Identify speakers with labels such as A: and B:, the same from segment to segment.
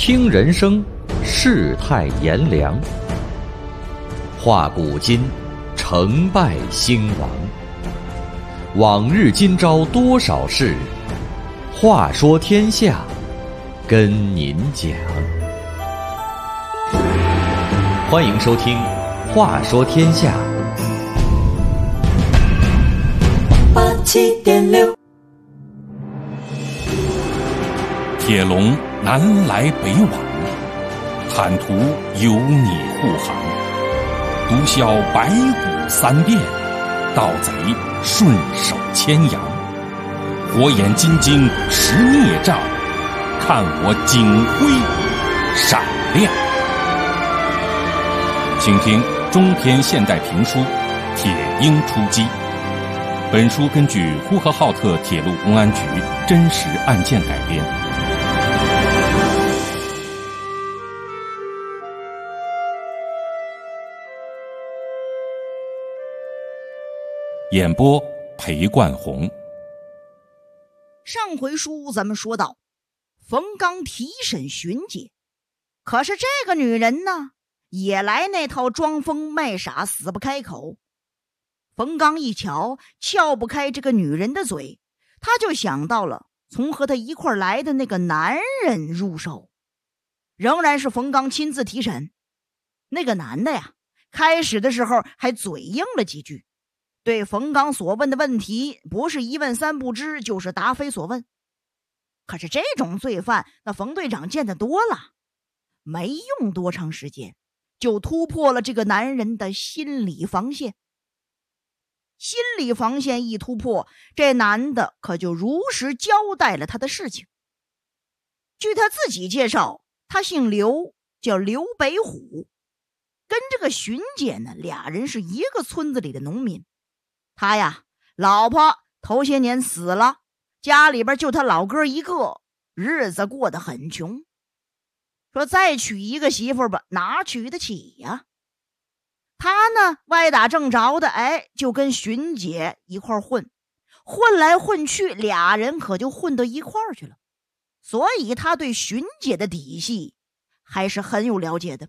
A: 听人生，世态炎凉；话古今，成败兴亡。往日今朝多少事，话说天下，跟您讲。欢迎收听《话说天下》。
B: 87.6，
C: 铁笼南来北往，坦途有你护航。毒枭白骨三变，盗贼顺手牵羊。火眼金睛识孽障，看我警徽闪亮。请听中篇现代评书《铁鹰出击》。本书根据呼和浩特铁路公安局真实案件改编。演播裴冠红。
D: 上回书咱们说到，冯刚提审荀姐，可是这个女人呢，也来那套装疯卖傻，死不开口。冯刚一瞧，撬不开这个女人的嘴，他就想到了从和他一块来的那个男人入手。仍然是冯刚亲自提审。那个男的呀，开始的时候还嘴硬了几句，对冯刚所问的问题不是一问三不知，就是答非所问。可是这种罪犯，那冯队长见得多了，没用多长时间就突破了这个男人的心理防线。心理防线一突破，这男的可就如实交代了他的事情。据他自己介绍，他姓刘，叫刘北虎，跟这个荀姐呢，俩人是一个村子里的农民。他呀，老婆头些年死了，家里边就他老哥一个，日子过得很穷。说再娶一个媳妇吧，哪娶得起呀？他呢，歪打正着的，就跟荀姐一块混，混来混去，俩人可就混到一块儿去了。所以他对荀姐的底细还是很有了解的。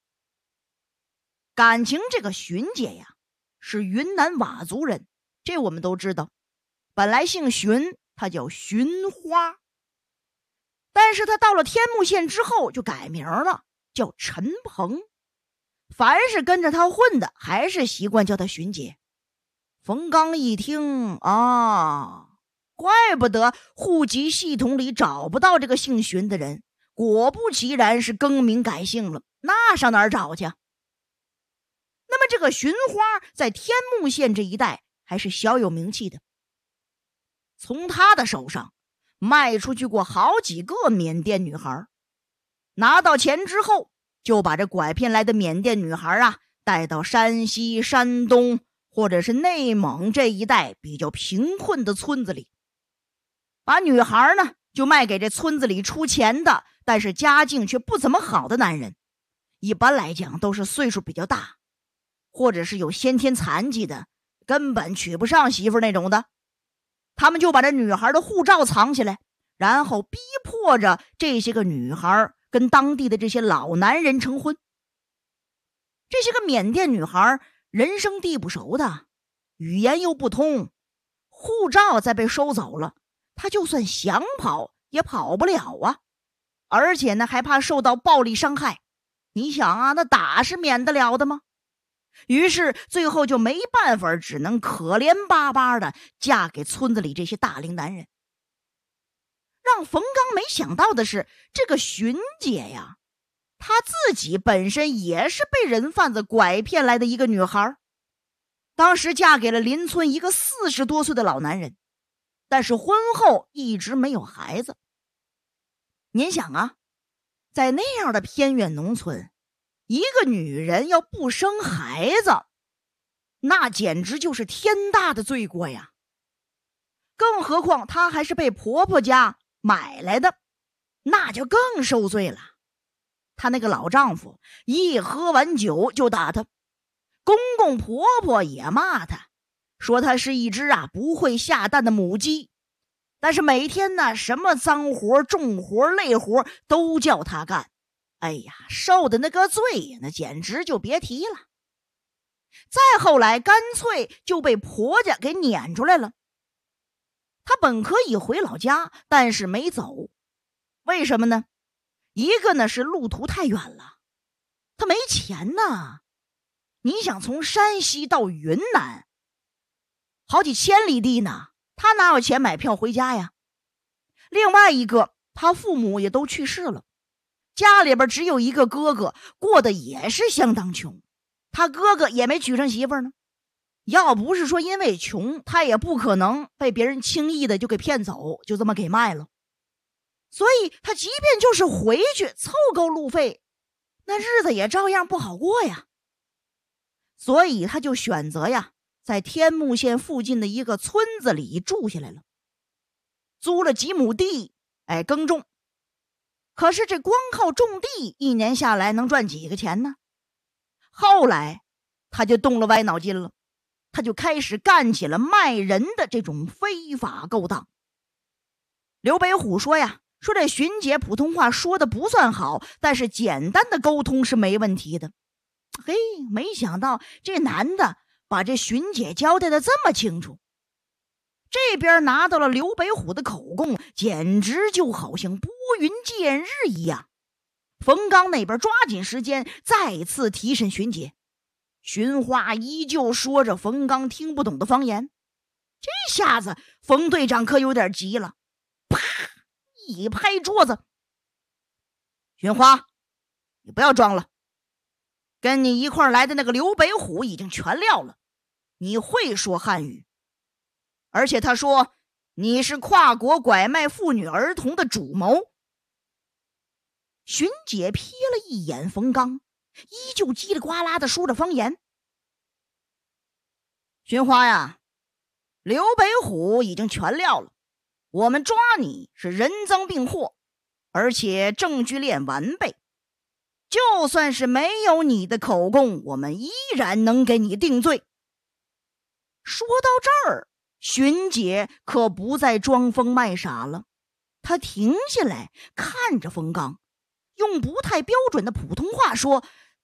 D: 感情这个荀姐呀，是云南佤族人，这我们都知道。本来姓荀，他叫荀花，但是他到了天目县之后就改名了，叫陈鹏。凡是跟着他混的，还是习惯叫他荀姐。冯刚一听啊，怪不得户籍系统里找不到这个姓荀的人，果不其然是更名改姓了，那上哪儿找去？那么这个荀花在天目县这一带还是小有名气的，从他的手上卖出去过好几个缅甸女孩，拿到钱之后就把这拐骗来的缅甸女孩带到山西、山东或者是内蒙这一带比较贫困的村子里，把女孩呢就卖给这村子里出钱的，但是家境却不怎么好的男人。一般来讲都是岁数比较大，或者是有先天残疾的，根本娶不上媳妇那种的。他们就把这女孩的护照藏起来，然后逼迫着这些个女孩跟当地的这些老男人成婚。这些个缅甸女孩人生地不熟的，语言又不通，护照再被收走了，她就算想跑也跑不了啊！而且呢，还怕受到暴力伤害。你想啊，那打是免得了的吗？于是最后就没办法，只能可怜巴巴的嫁给村子里这些大龄男人。让冯刚没想到的是，这个荀姐呀，她自己本身也是被人贩子拐骗来的一个女孩，当时嫁给了邻村一个40多岁的老男人，但是婚后一直没有孩子。您想啊，在那样的偏远农村，一个女人要不生孩子，那简直就是天大的罪过呀！更何况她还是被婆婆家买来的，那就更受罪了。她那个老丈夫一喝完酒就打她，公公婆婆也骂她，说她是一只不会下蛋的母鸡， 但是每天呢，什么脏活、重活、累活都叫他干。哎呀，受的那个罪呀，那简直就别提了。再后来，干脆就被婆家给撵出来了。他本可以回老家，但是没走。为什么呢？一个呢是路途太远了，他没钱呐。你想从山西到云南，好几千里地呢，他哪有钱买票回家呀？另外一个，他父母也都去世了，家里边只有一个哥哥，过得也是相当穷。他哥哥也没娶上媳妇呢。要不是说因为穷，他也不可能被别人轻易的就给骗走，就这么给卖了。所以他即便就是回去凑够路费，那日子也照样不好过呀。所以他就选择呀，在天目县附近的一个村子里住下来了，租了几亩地，耕种。可是这光靠种地，一年下来能赚几个钱呢？后来他就动了歪脑筋了，他就开始干起了卖人的这种非法勾当。刘北虎说呀，说这荀姐普通话说的不算好，但是简单的沟通是没问题的。嘿，没想到这男的把这荀姐交代的这么清楚。这边拿到了刘北虎的口供，简直就好像拨云见日一样。冯刚那边抓紧时间再次提审荀姐，荀花依旧说着冯刚听不懂的方言。这下子冯队长可有点急了，啪一拍桌子：荀花，你不要装了，跟你一块来的那个刘北虎已经全撂了，你会说汉语，而且他说你是跨国拐卖妇女儿童的主谋。荀姐瞥了一眼冯刚，依旧叽里呱啦的说着方言：荀花呀，刘北虎已经全撂了，我们抓你是人赃并获，而且证据链完备，就算是没有你的口供，我们依然能给你定罪。说到这儿，荀姐可不再装疯卖傻了，她停下来看着冯刚，用不太标准的普通话说：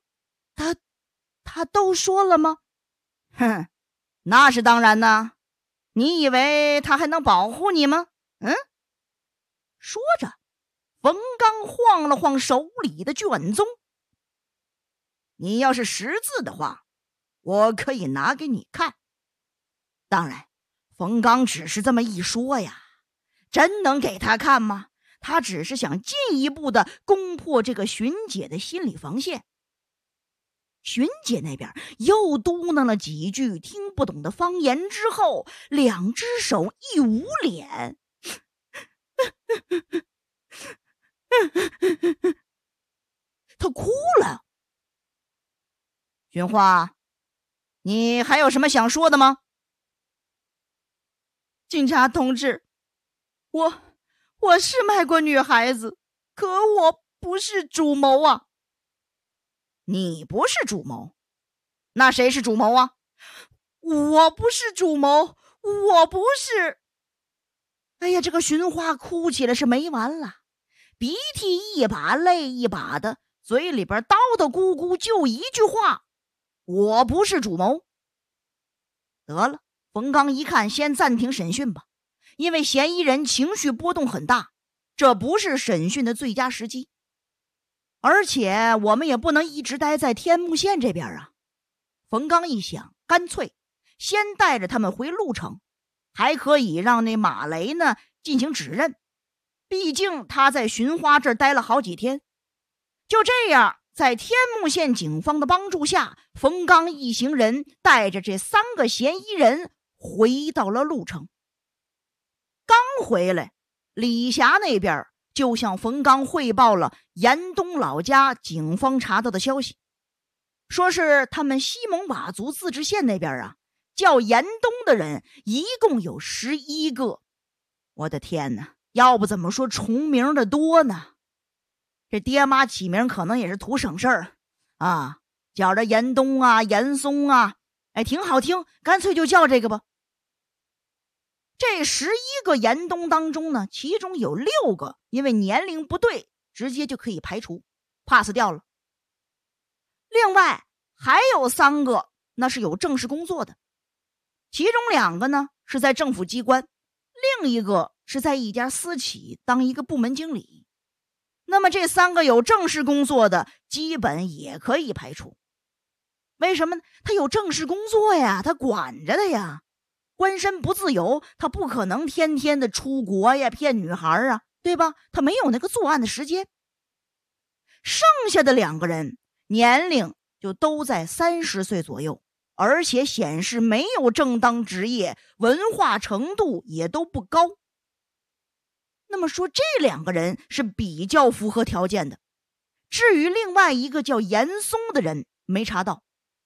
D: 他都说了吗？哼，那是当然呢，你以为他还能保护你吗？说着，冯刚晃了晃手里的卷宗。你要是识字的话，我可以拿给你看。当然，冯刚只是这么一说呀，真能给他看吗？他只是想进一步的攻破这个荀姐的心理防线。荀姐那边又嘟囔了几句听不懂的方言之后，两只手一捂脸，他哭了。荀花，你还有什么想说的吗？警察同志，我是卖过女孩子，可我不是主谋啊。你不是主谋？那谁是主谋啊？我不是主谋，我不是。哎呀，这个荀花哭起来是没完了，鼻涕一把泪一把的，嘴里边叨叨咕咕就一句话：我不是主谋。得了，冯刚一看，先暂停审讯吧，因为嫌疑人情绪波动很大，这不是审讯的最佳时机。而且我们也不能一直待在天目县这边啊。冯刚一想，干脆先带着他们回鹿城，还可以让那马雷呢进行指认，毕竟他在荀花这儿待了好几天。就这样，在天目县警方的帮助下，冯刚一行人带着这3个嫌疑人回到了鹿城。刚回来，李霞那边就向冯刚汇报了严东老家警方查到的消息，说是他们西蒙佤族自治县那边啊，叫严东的人一共有11个。我的天哪，要不怎么说重名的多呢？这爹妈起名可能也是图省事儿啊，叫着严东啊、严嵩啊，挺好听，干脆就叫这个吧。 这11个严冬当中呢，其中有6个因为年龄不对，直接就可以排除 pass 掉了。另外还有3个那是有正式工作的，其中2个呢是在政府机关，另一个是在一家私企当一个部门经理。那么这3个有正式工作的基本也可以排除。为什么呢？他有正式工作呀，他管着的呀，官身不自由，他不可能天天的出国呀骗女孩啊，对吧？他没有那个作案的时间。剩下的2个人年龄就都在30岁左右，而且显示没有正当职业，文化程度也都不高。那么说这2个人是比较符合条件的。至于另外一个叫严嵩的人没查到。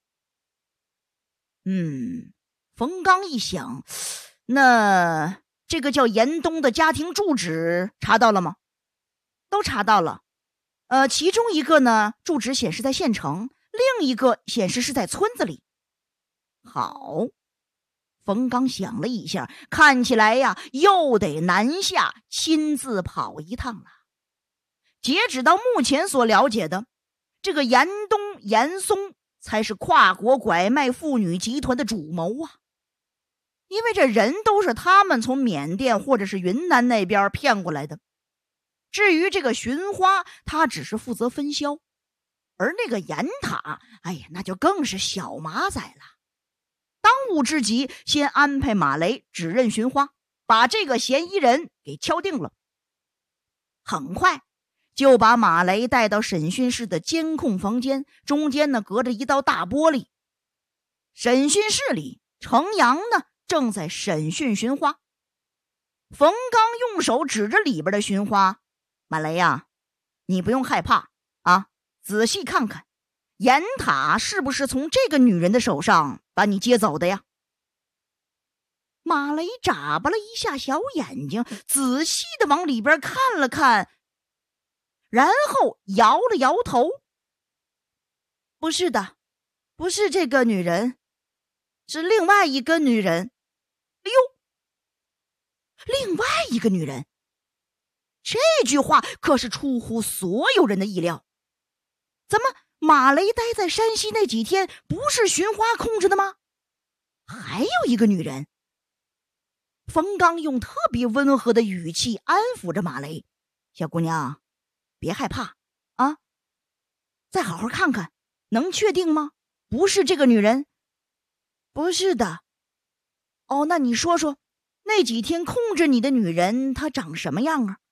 D: 冯刚一想，那这个叫严冬的家庭住址查到了吗？都查到了。其中一个呢住址显示在县城，另一个显示是在村子里。好，冯刚想了一下，看起来呀又得南下亲自跑一趟了。截止到目前所了解的，这个严冬、严嵩才是跨国拐卖妇女集团的主谋啊！因为这人都是他们从缅甸或者是云南那边骗过来的。至于这个寻花，他只是负责分销，而那个严塔，哎呀，那就更是小马仔了。当务之急，先安排马雷指认寻花，把这个嫌疑人给敲定了。很快就把马雷带到审讯室的监控房间，中间呢隔着一道大玻璃。审讯室里，程阳呢正在审讯寻花。冯刚用手指着里边的寻花：“马雷呀，你不用害怕啊，仔细看看，严塔是不是从这个女人的手上把你接走的呀？”马雷眨巴了一下小眼睛，仔细的往里边看了看，然后摇了摇头：“不是的，不是这个女人，是另外一个女人。”哎呦，另外一个女人，这句话可是出乎所有人的意料。怎么马雷待在山西那几天不是寻花控制的吗？还有一个女人。冯刚用特别温和的语气安抚着马雷：“小姑娘，别害怕啊，再好好看看，能确定吗？不是这个女人？”“不是的。”“哦，那你说说，那几天控制你的女人她长什么样啊？”“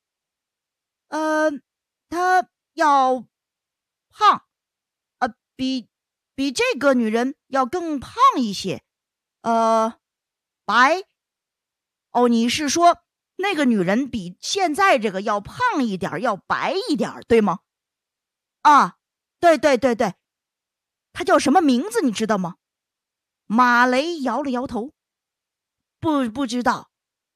D: 她要胖，比这个女人要更胖一些，白。哦，你是说那个女人比现在这个要胖一点，要白一点，对吗？”“啊，对。她叫什么名字你知道吗？”马雷摇了摇头：“不知道。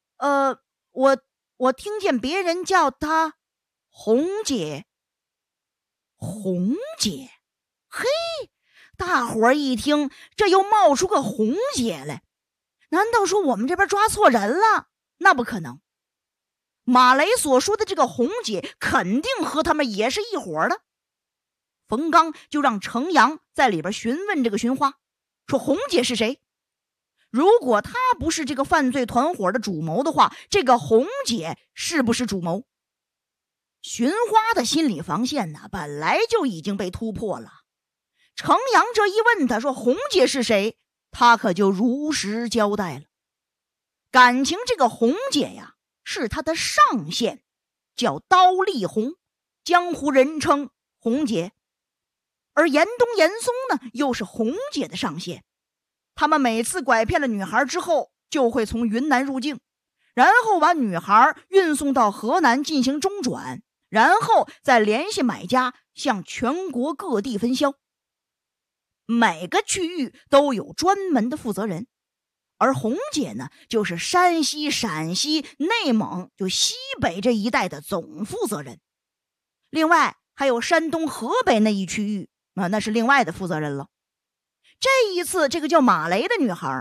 D: 我听见别人叫她红姐。”“红姐？”嘿，大伙儿一听，这又冒出个红姐来，难道说我们这边抓错人了？那不可能。马雷所说的这个红姐肯定和他们也是一伙的。冯刚就让程阳在里边询问这个寻花，说红姐是谁？如果她不是这个犯罪团伙的主谋的话，这个红姐是不是主谋？寻花的心理防线呢，本来就已经被突破了。程阳这一问他说红姐是谁，他可就如实交代了。感情这个红姐呀，是他的上线，叫刀丽红，江湖人称红姐。而严冬、严嵩呢，又是红姐的上线。他们每次拐骗了女孩之后，就会从云南入境，然后把女孩运送到河南进行中转，然后再联系买家向全国各地分销。每个区域都有专门的负责人，而红姐呢，就是山西、陕西、内蒙就西北这一带的总负责人。另外还有山东、河北那一区域，那是另外的负责人了。这一次这个叫马雷的女孩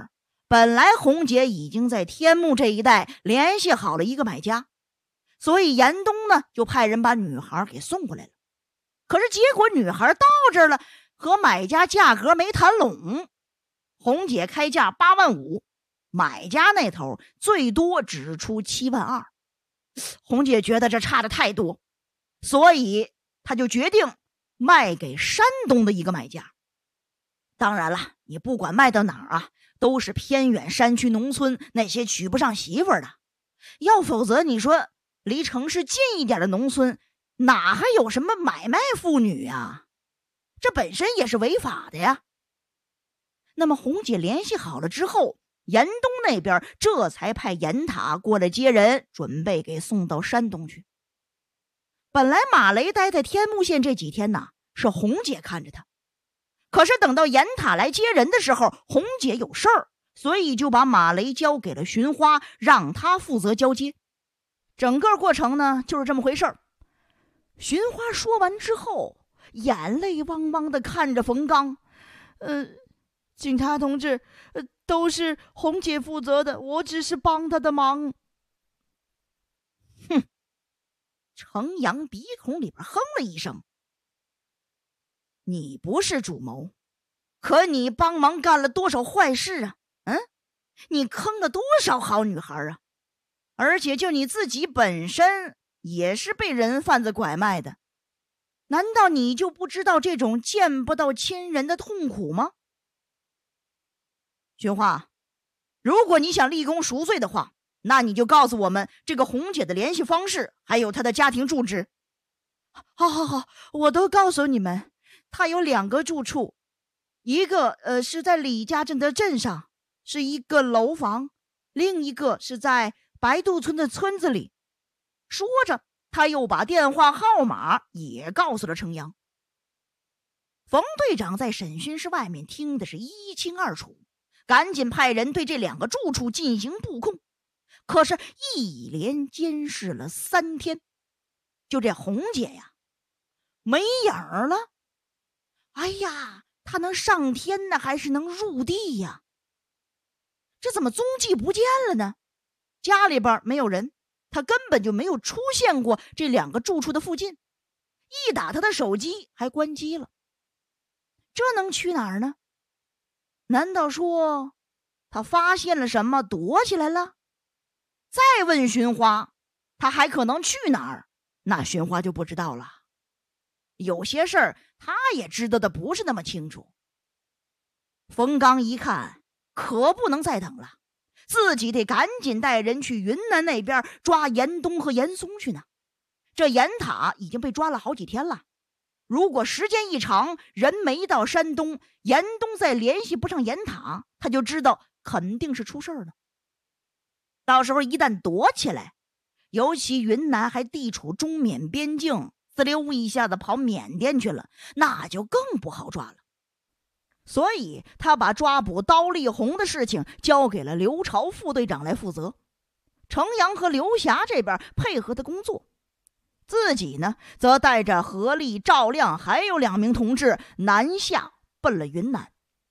D: 本来红姐已经在天目这一带联系好了一个买家，所以严冬呢就派人把女孩给送过来了。可是结果女孩到这儿了，和买家价格没谈拢，红姐开价8.5万，买家那头最多只出7.2万。红姐觉得这差得太多，所以她就决定卖给山东的一个买家。当然了，你不管卖到哪儿啊，都是偏远山区农村那些娶不上媳妇的，要否则你说离城市近一点的农村哪还有什么买卖妇女啊？这本身也是违法的呀。那么红姐联系好了之后，严冬那边这才派严塔过来接人，准备给送到山东去。本来马雷待在天目县这几天呢，是红姐看着他。可是等到严塔来接人的时候，红姐有事儿，所以就把马雷交给了寻花，让他负责交接。整个过程呢就是这么回事儿。寻花说完之后，眼泪汪汪地看着冯刚，警察同志，都是红姐负责的，我只是帮她的忙。哼！程阳鼻孔里边哼了一声。你不是主谋，可你帮忙干了多少坏事啊？你坑了多少好女孩啊？而且就你自己本身也是被人贩子拐卖的，难道你就不知道这种见不到亲人的痛苦吗？寻花，如果你想立功赎罪的话，那你就告诉我们这个红姐的联系方式，还有她的家庭住址。好，我都告诉你们。她有2个住处，一个是在李家镇的镇上，是一个楼房，另一个是在白渡村的村子里。说着，他又把电话号码也告诉了程阳。冯队长在审讯室外面听的是一清二楚，赶紧派人对这2个住处进行布控。可是一连监视了3天，就这红姐呀，没影儿了。哎呀，她能上天呢，还是能入地呀？这怎么踪迹不见了呢？家里边没有人，她根本就没有出现过这2个住处的附近。一打她的手机还关机了，这能去哪儿呢？难道说她发现了什么躲起来了？再问寻花，她还可能去哪儿？那寻花就不知道了。有些事儿他也知道的不是那么清楚。冯刚一看，可不能再等了，自己得赶紧带人去云南那边抓严冬和严嵩去呢。这严塔已经被抓了好几天了，如果时间一长，人没到山东，严冬再联系不上严塔，他就知道肯定是出事了。到时候一旦躲起来，尤其云南还地处中缅边境，滋溜一下子跑缅甸去了，那就更不好抓了。所以他把抓捕刀立红的事情交给了刘朝副队长来负责，程阳和刘霞这边配合的工作，自己呢则带着何力、赵亮还有2名同志南下奔了云南。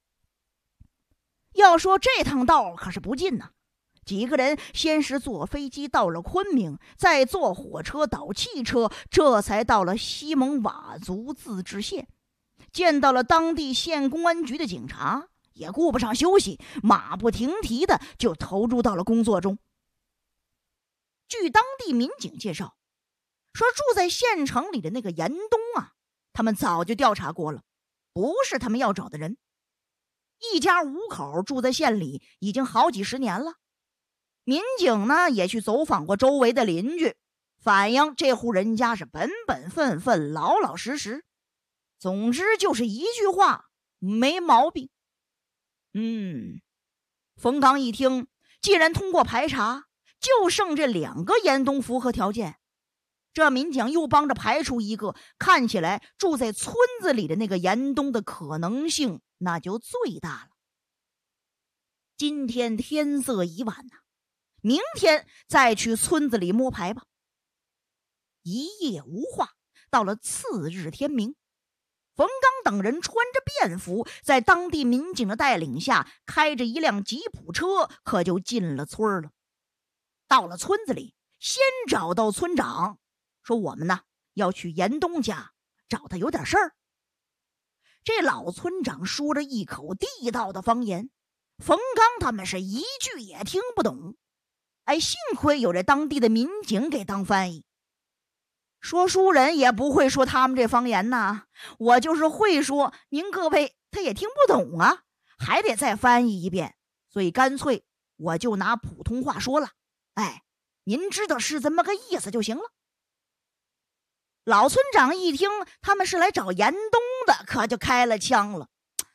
D: 要说这趟道可是不近呢，几个人先是坐飞机到了昆明，再坐火车倒汽车，这才到了西蒙佤族自治县，见到了当地县公安局的警察，也顾不上休息，马不停蹄的就投入到了工作中。据当地民警介绍，说住在县城里的那个严冬啊，他们早就调查过了，不是他们要找的人。一家5口住在县里已经好几十年了。民警呢也去走访过周围的邻居，反映这户人家是本本分分、老老实实。总之就是一句话，没毛病。冯刚一听，既然通过排查，就剩这2个严冬符合条件，这民警又帮着排除一个，看起来住在村子里的那个严冬的可能性那就最大了。今天天色已晚呐，明天再去村子里摸排吧。一夜无话，到了次日天明， 冯刚等人穿着便服，在当地民警的带领下，开着一辆吉普车，可就进了村了。到了村子里，先找到村长，说我们呢要去严冬家找他有点事儿。这老村长说着一口地道的方言，冯刚他们是一句也听不懂。幸亏有这当地的民警给当翻译。说书人也不会说他们这方言呐，我就是会说，您各位他也听不懂啊，还得再翻译一遍，所以干脆我就拿普通话说了。您知道是这么个意思就行了。老村长一听他们是来找严冬的，可就开了枪了。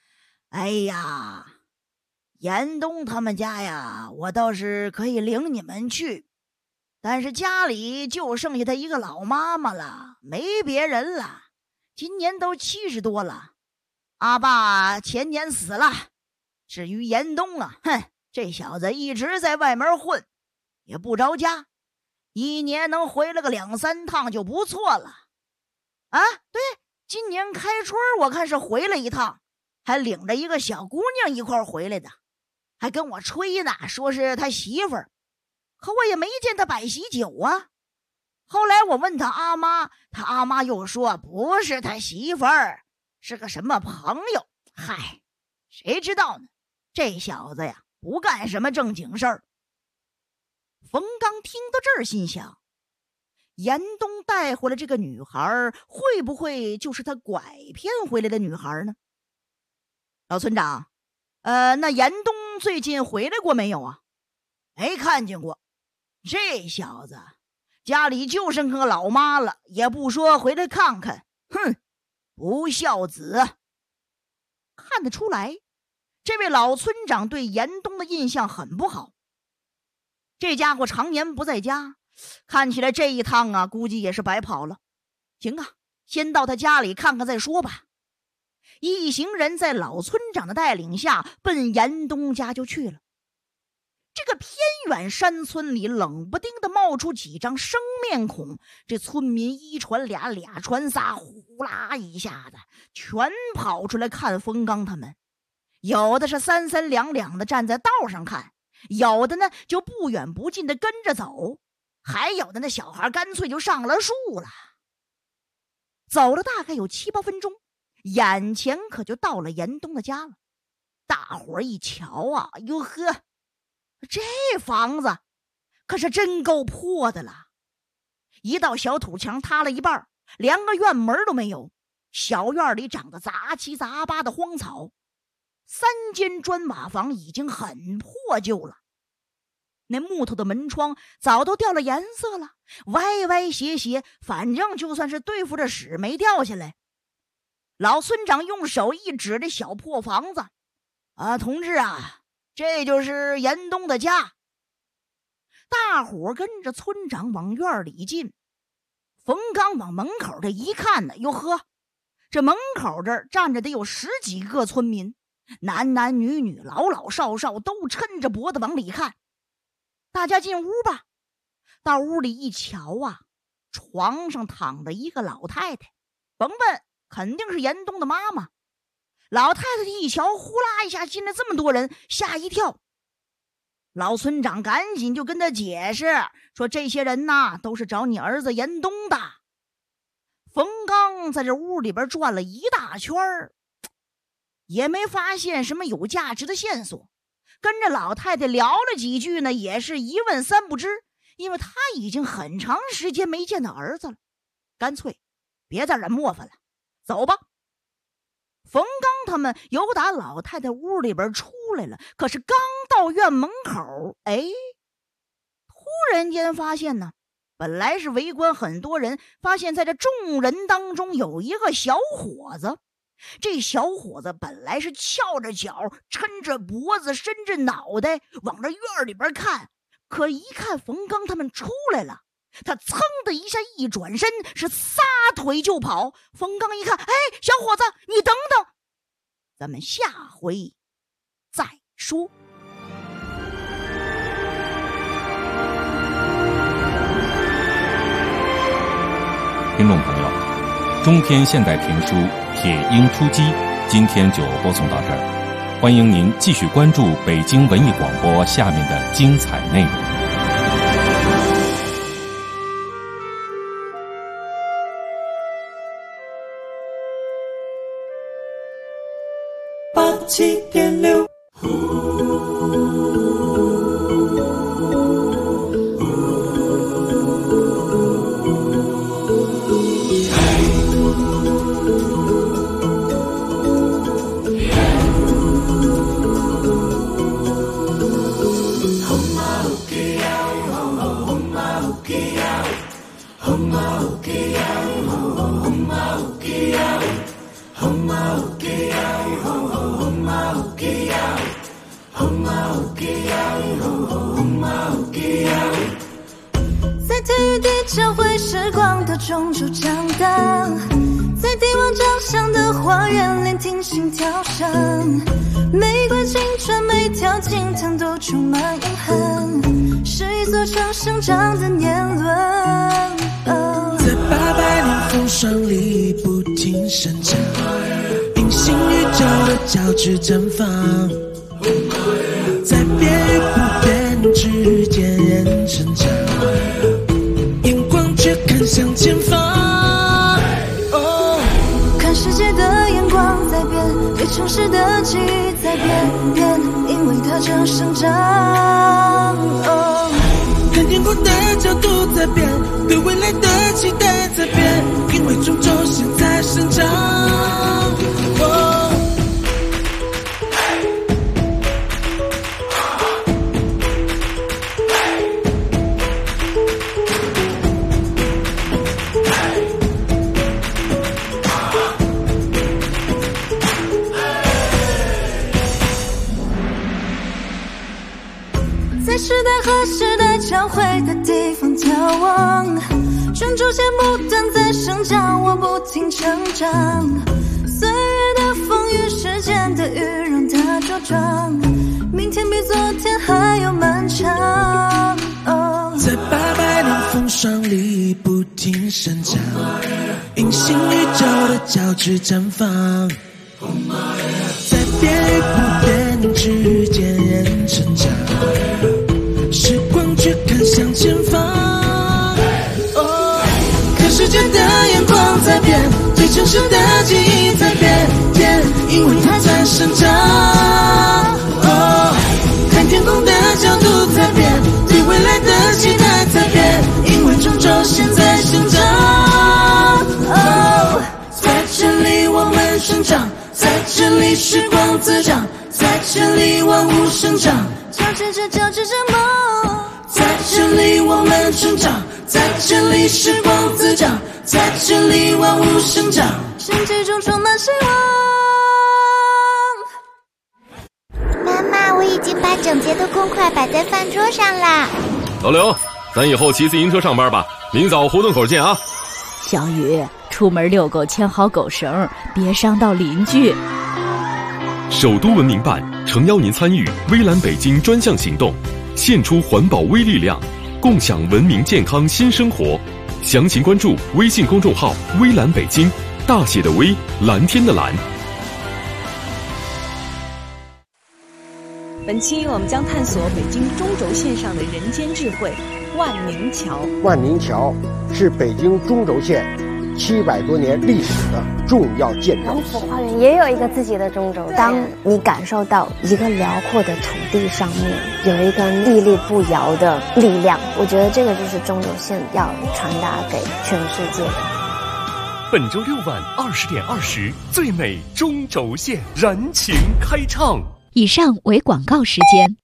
D: 严冬他们家呀，我倒是可以领你们去，但是家里就剩下他一个老妈妈了，没别人了，今年都70多了，阿爸前年死了。至于严冬啊，这小子一直在外面混，也不着家，一年能回来个2、3趟就不错了。对，今年开春我看是回来一趟，还领着一个小姑娘一块回来的，还跟我吹呢，说是他媳妇儿，可我也没见他摆喜酒啊。后来我问他阿妈，他阿妈又说不是他媳妇儿，是个什么朋友。谁知道呢？这小子呀，不干什么正经事儿。冯刚听到这儿，心想，严冬带回来这个女孩，会不会就是他拐骗回来的女孩呢？老村长，那严冬最近回来过没有啊？没看见过。这小子家里就剩个老妈了，也不说回来看看，不孝子。看得出来，这位老村长对严冬的印象很不好。这家伙常年不在家，看起来这一趟啊，估计也是白跑了。行啊，先到他家里看看再说吧。一行人在老村长的带领下，奔严冬家就去了。这个偏远山村里，冷不丁的冒出几张生面孔，这村民一传俩，俩传仨，呼啦一下子全跑出来看冯刚他们。有的是三三两两的站在道上看，有的呢就不远不近的跟着走，还有的那小孩干脆就上了树了。走了大概有7、8分钟，眼前可就到了严冬的家了。大伙儿一瞧啊，哟呵，这房子可是真够破的了。一道小土墙塌了一半，连个院门都没有，小院里长得杂七杂八的荒草。3间砖瓦房已经很破旧了，那木头的门窗早都掉了颜色了，歪歪斜斜，反正就算是对付着屎没掉下来。老村长用手一指这小破房子，同志啊，这就是严冬的家。大伙跟着村长往院里进。冯刚往门口这一看呢，哟呵，这门口这儿站着得有10几个村民，男男女女，老老少少都抻着脖子往里看。大家进屋吧。到屋里一瞧啊，床上躺着一个老太太，甭问，肯定是严冬的妈妈。老太太一瞧，呼啦一下进来这么多人，吓一跳。老村长赶紧就跟他解释说，这些人呐都是找你儿子严冬的。冯刚在这屋里边转了一大圈，也没发现什么有价值的线索，跟着老太太聊了几句呢，也是一问三不知，因为他已经很长时间没见到儿子了。干脆别在这磨叽了，走吧。冯刚他们由打老太太屋里边出来了，可是刚到院门口，突然间发现呢，本来是围观很多人，发现在这众人当中有一个小伙子。这小伙子本来是翘着脚，抻着脖子，伸着脑袋往这院里边看，可一看冯刚他们出来了，他噌的一下一转身，是撒腿就跑。冯刚一看，小伙子，你等等，咱们下回再说。
C: 听众朋友， 中篇现代评书《铁鹰出击》，今天就播送到这儿。欢迎您继续关注北京文艺广播下面的精彩内容。
B: 87.6
E: 在体育地教会时光的中轴长大，在帝王长相的花园聆听心跳声，玫瑰青春每条经藤都充满印痕，是一座城生长的年轮。
B: 在800年风霜里不停生长，平行宇宙的交织绽放，在变与不变之间人成长，眼光却看向前方。
E: 看世界的眼光在变，对城市的记忆在变，因为它正生长。
B: 看天空的角度在变，对未来的期待在变，因为中轴线在生长。
E: 在时代和时代交汇的地方眺望，中轴线不断在生长，我不停成长。岁月的风雨，时间的雨，让它茁壮，明天比昨天还要漫长。
B: 在800年风霜里不停生长，隐形宇宙的交织绽放，在变与不变之间人成长，时光却看向前方。看世界的眼光在变，对城市的记忆在变，因为它在生长。看天空的角度在变，对未来的期待在变，因为中轴线在生长。在这里我们生长，在这里时光滋长，在这里万物生长，
E: 交织着梦。
B: 在这里我们成长，在这里时光滋长，在这里万物生长，
E: 生机中充满希望。
F: 妈妈，我已经把整洁的公筷摆在饭桌上啦。
G: 老刘，咱以后骑自行车上班吧，明早胡同口见啊。
H: 小雨，出门遛狗牵好狗绳，别伤到邻居。
G: 首都文明办诚邀您参与微蓝北京专项行动，献出环保微力量，共享文明健康新生活。详情关注微信公众号微蓝北京，大写的微，蓝天的蓝。
I: 本期我们将探索北京中轴线上的人间智慧——万宁桥。
J: 万宁桥是北京中轴线700多年历史的重要建筑。
K: 龙府花园也有一个自己的中轴线。当你感受到一个辽阔的土地上面有一个屹立不摇的力量，我觉得这个就是中轴线要传达给全世界的。
L: 本周6晚20点20，最美中轴线燃情开唱。
H: 以上为广告时间。